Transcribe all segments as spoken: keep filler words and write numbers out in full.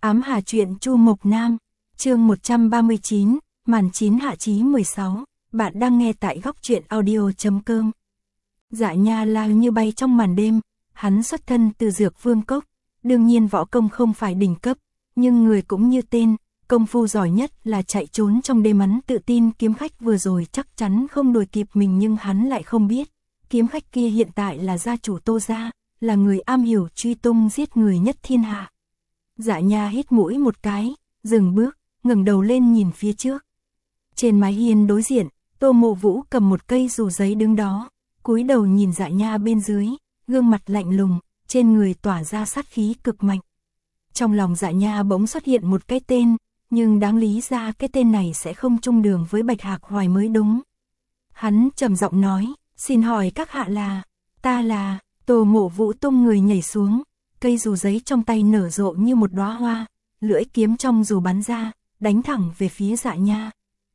Ám Hà truyện Chu Mộc Nam, chương một trăm ba mươi chín, màn chín hạ chí mười sáu, bạn đang nghe tại góc truyện audio chấm com. Dạ Nha lao như bay trong màn đêm, hắn xuất thân từ Dược Vương Cốc, đương nhiên võ công không phải đỉnh cấp, nhưng người cũng như tên, công phu giỏi nhất là chạy trốn trong đêm. Hắn tự tin kiếm khách vừa rồi chắc chắn không đuổi kịp mình, nhưng hắn lại không biết, kiếm khách kia hiện tại là gia chủ Tô gia, là người am hiểu truy tung giết người nhất thiên hạ. Dạ Nha hít mũi một cái, dừng bước, ngẩng đầu lên nhìn phía trước. Trên mái hiên đối diện, Tô Mộ Vũ cầm một cây dù giấy đứng đó, cúi đầu nhìn Dạ Nha bên dưới, gương mặt lạnh lùng, trên người tỏa ra sát khí cực mạnh. Trong lòng Dạ Nha bỗng xuất hiện một cái tên, nhưng đáng lý ra cái tên này sẽ không chung đường với Bạch Hạc Hoài mới đúng. Hắn trầm giọng nói, xin hỏi các hạ là, ta là, Tô Mộ Vũ tung người nhảy xuống, cây dù giấy trong tay nở rộ như một đóa hoa, lưỡi kiếm trong dù bắn ra, đánh thẳng về phía Dạ Nha.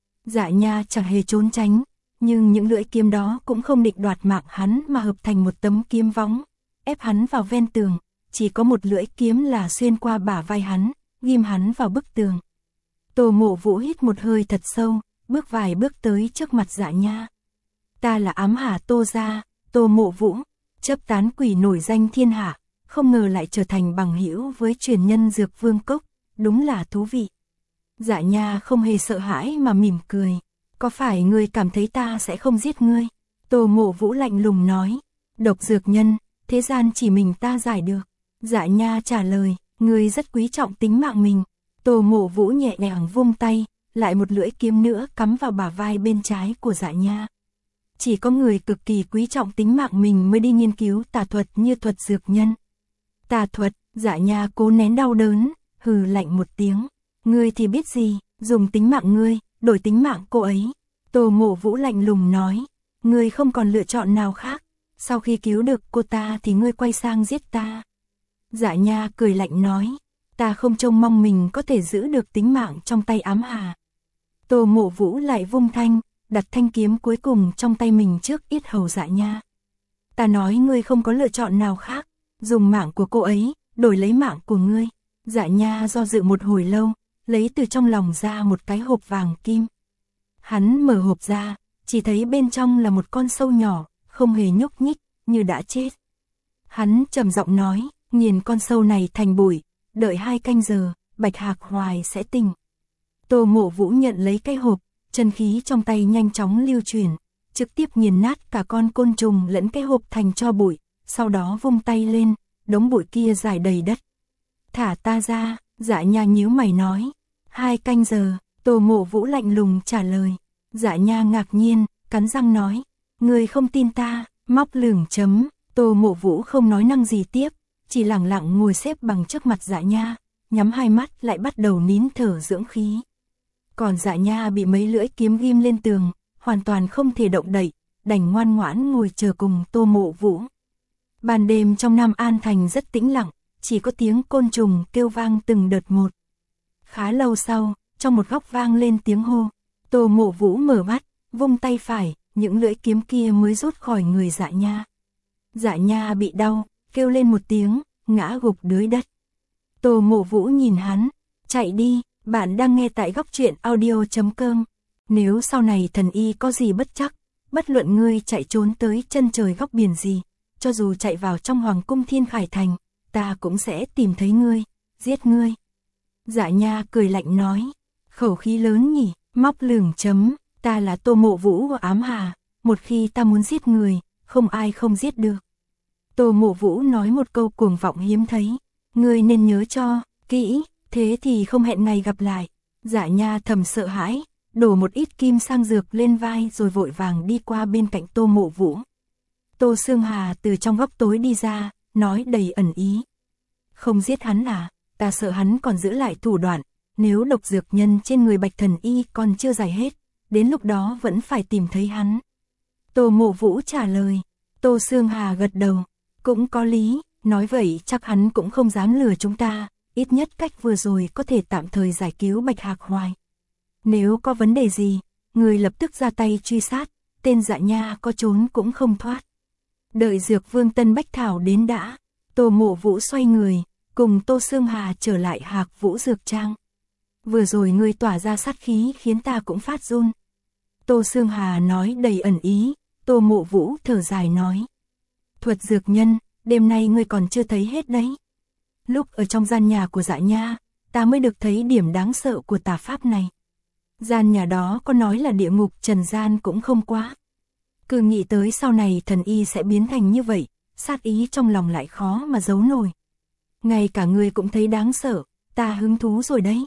Dạ Nha chẳng hề trốn tránh, nhưng những lưỡi kiếm đó cũng không định đoạt mạng hắn mà hợp thành một tấm kiếm võng, ép hắn vào ven tường, chỉ có một lưỡi kiếm là xuyên qua bả vai hắn, ghim hắn vào bức tường. Tô Mộ Vũ hít một hơi thật sâu, bước vài bước tới trước mặt Dạ Nha. Ta là Ám Hà Tô gia, Tô Mộ Vũ, chấp tán quỷ nổi danh thiên hạ, không ngờ lại trở thành bằng hữu với truyền nhân Dược Vương Cốc, đúng là thú vị. Dạ Nha không hề sợ hãi mà mỉm cười, có phải ngươi cảm thấy ta sẽ không giết ngươi? Tô Mộ Vũ lạnh lùng nói, độc dược nhân, thế gian chỉ mình ta giải được. Dạ Nha trả lời, ngươi rất quý trọng tính mạng mình. Tô Mộ Vũ nhẹ nhàng vung tay, lại một lưỡi kiếm nữa cắm vào bả vai bên trái của Dạ Nha. Chỉ có người cực kỳ quý trọng tính mạng mình mới đi nghiên cứu tà thuật như thuật dược nhân. Tà thuật, Dạ Nha cố nén đau đớn, hừ lạnh một tiếng. Ngươi thì biết gì, dùng tính mạng ngươi, đổi tính mạng cô ấy. Tô Mộ Vũ lạnh lùng nói, ngươi không còn lựa chọn nào khác. Sau khi cứu được cô ta thì ngươi quay sang giết ta. Dạ Nha cười lạnh nói, ta không trông mong mình có thể giữ được tính mạng trong tay Ám Hà. Tô Mộ Vũ lại vung thanh, đặt thanh kiếm cuối cùng trong tay mình trước yết hầu Dạ Nha. Ta nói ngươi không có lựa chọn nào khác, dùng mạng của cô ấy, đổi lấy mạng của ngươi. Dạ Nha do dự một hồi lâu, lấy từ trong lòng ra một cái hộp vàng kim. Hắn mở hộp ra, chỉ thấy bên trong là một con sâu nhỏ, không hề nhúc nhích, như đã chết. Hắn trầm giọng nói, nghiền con sâu này thành bụi, đợi hai canh giờ, Bạch Hạc Hoài sẽ tỉnh. Tô Mộ Vũ nhận lấy cái hộp, chân khí trong tay nhanh chóng lưu chuyển, trực tiếp nghiền nát cả con côn trùng lẫn cái hộp thành tro bụi, sau đó vung tay lên, đống bụi kia rải đầy đất. Thả ta ra, Dạ Nha nhíu mày nói. Hai canh giờ, Tô Mộ Vũ lạnh lùng trả lời. Dạ Nha ngạc nhiên, cắn răng nói, ngươi không tin ta, móc lửng chấm. Tô Mộ Vũ không nói năng gì tiếp, chỉ lặng lặng ngồi xếp bằng trước mặt Dạ Nha, nhắm hai mắt lại bắt đầu nín thở dưỡng khí. Còn Dạ Nha bị mấy lưỡi kiếm ghim lên tường, hoàn toàn không thể động đậy, đành ngoan ngoãn ngồi chờ cùng Tô Mộ Vũ. Ban đêm trong Nam An Thành rất tĩnh lặng, chỉ có tiếng côn trùng kêu vang từng đợt một. Khá lâu sau, trong một góc vang lên tiếng hô. Tô Mộ Vũ mở mắt, vung tay phải, những lưỡi kiếm kia mới rút khỏi người Dạ Nha. Dạ Nha bị đau, kêu lên một tiếng, ngã gục dưới đất. Tô Mộ Vũ nhìn hắn, chạy đi, bạn đang nghe tại góc truyện audio chấm com. Nếu sau này thần y có gì bất trắc, bất luận ngươi chạy trốn tới chân trời góc biển gì, cho dù chạy vào trong Hoàng cung Thiên Khải Thành, ta cũng sẽ tìm thấy ngươi, giết ngươi. Dạ Nha cười lạnh nói, khẩu khí lớn nhỉ, móc lửng chấm, ta là Tô Mộ Vũ của Ám Hà, một khi ta muốn giết người, không ai không giết được. Tô Mộ Vũ nói một câu cuồng vọng hiếm thấy, ngươi nên nhớ cho kỹ, thế thì không hẹn ngày gặp lại. Dạ Nha thầm sợ hãi, đổ một ít kim sang dược lên vai rồi vội vàng đi qua bên cạnh Tô Mộ Vũ. Tô Sương Hà từ trong góc tối đi ra, nói đầy ẩn ý. Không giết hắn à, ta sợ hắn còn giữ lại thủ đoạn, nếu độc dược nhân trên người Bạch Thần Y còn chưa giải hết, đến lúc đó vẫn phải tìm thấy hắn. Tô Mộ Vũ trả lời, Tô Sương Hà gật đầu, cũng có lý, nói vậy chắc hắn cũng không dám lừa chúng ta, ít nhất cách vừa rồi có thể tạm thời giải cứu Bạch Hạc Hoài. Nếu có vấn đề gì, người lập tức ra tay truy sát, tên Dạ Nha có trốn cũng không thoát. Đợi Dược Vương Tân Bách Thảo đến đã, Tô Mộ Vũ xoay người, cùng Tô Sương Hà trở lại Hạc Vũ Dược Trang. Vừa rồi ngươi tỏa ra sát khí khiến ta cũng phát run. Tô Sương Hà nói đầy ẩn ý, Tô Mộ Vũ thở dài nói. Thuật dược nhân, đêm nay ngươi còn chưa thấy hết đấy. Lúc ở trong gian nhà của Dạ Nha, ta mới được thấy điểm đáng sợ của tà pháp này. Gian nhà đó có nói là địa ngục trần gian cũng không quá. Cứ nghĩ tới sau này thần y sẽ biến thành như vậy, sát ý trong lòng lại khó mà giấu nổi. Ngay cả ngươi cũng thấy đáng sợ, ta hứng thú rồi đấy.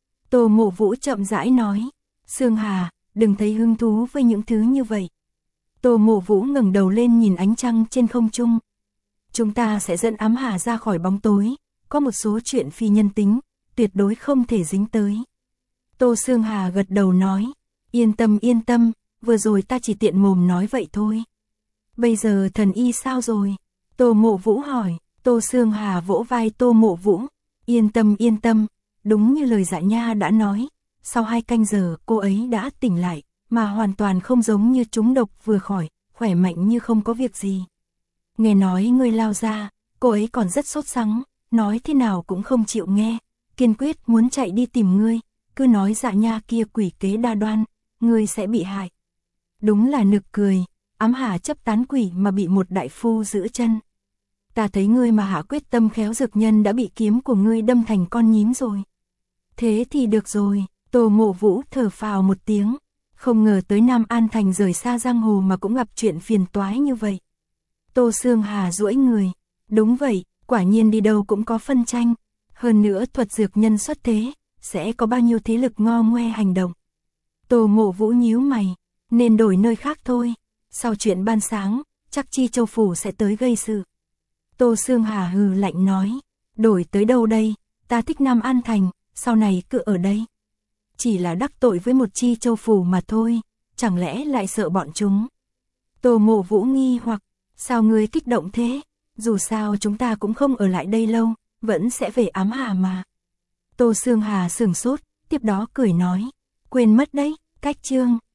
Tô Mộ Vũ chậm rãi nói. Sương Hà, đừng thấy hứng thú với những thứ như vậy. Tô Mộ Vũ ngẩng đầu lên nhìn ánh trăng trên không trung. Chúng ta sẽ dẫn Ám Hà ra khỏi bóng tối, có một số chuyện phi nhân tính, tuyệt đối không thể dính tới. Tô Sương Hà gật đầu nói, yên tâm yên tâm, vừa rồi ta chỉ tiện mồm nói vậy thôi. Bây giờ thần y sao rồi? Tô Mộ Vũ hỏi. Tô Sương Hà vỗ vai Tô Mộ Vũ, yên tâm yên tâm, đúng như lời Dạ Nha đã nói, sau hai canh giờ cô ấy đã tỉnh lại, mà hoàn toàn không giống như trúng độc vừa khỏi, khỏe mạnh như không có việc gì. Nghe nói ngươi lao ra, cô ấy còn rất sốt sắng, nói thế nào cũng không chịu nghe, kiên quyết muốn chạy đi tìm ngươi, cứ nói Dạ Nha kia quỷ kế đa đoan, ngươi sẽ bị hại. Đúng là nực cười, Ám Hà chấp tán quỷ mà bị một đại phu giữ chân. Ta thấy ngươi mà hạ quyết tâm khéo dược nhân đã bị kiếm của ngươi đâm thành con nhím rồi. Thế thì được rồi, Tô Mộ Vũ thở phào một tiếng, không ngờ tới Nam An Thành rời xa giang hồ mà cũng gặp chuyện phiền toái như vậy. Tô Sương Hà duỗi người, đúng vậy, quả nhiên đi đâu cũng có phân tranh, hơn nữa thuật dược nhân xuất thế, sẽ có bao nhiêu thế lực ngo ngoe hành động. Tô Mộ Vũ nhíu mày, nên đổi nơi khác thôi, sau chuyện ban sáng, chắc Chi Châu Phủ sẽ tới gây sự. Tô Sương Hà hừ lạnh nói, đổi tới đâu đây, ta thích Nam An Thành, sau này cứ ở đây. Chỉ là đắc tội với một Chi Châu Phủ mà thôi, chẳng lẽ lại sợ bọn chúng. Tô Mộ Vũ nghi hoặc, sao ngươi kích động thế, dù sao chúng ta cũng không ở lại đây lâu, vẫn sẽ về Ám Hà mà. Tô Sương Hà sửng sốt, tiếp đó cười nói, quên mất đấy, cách chương.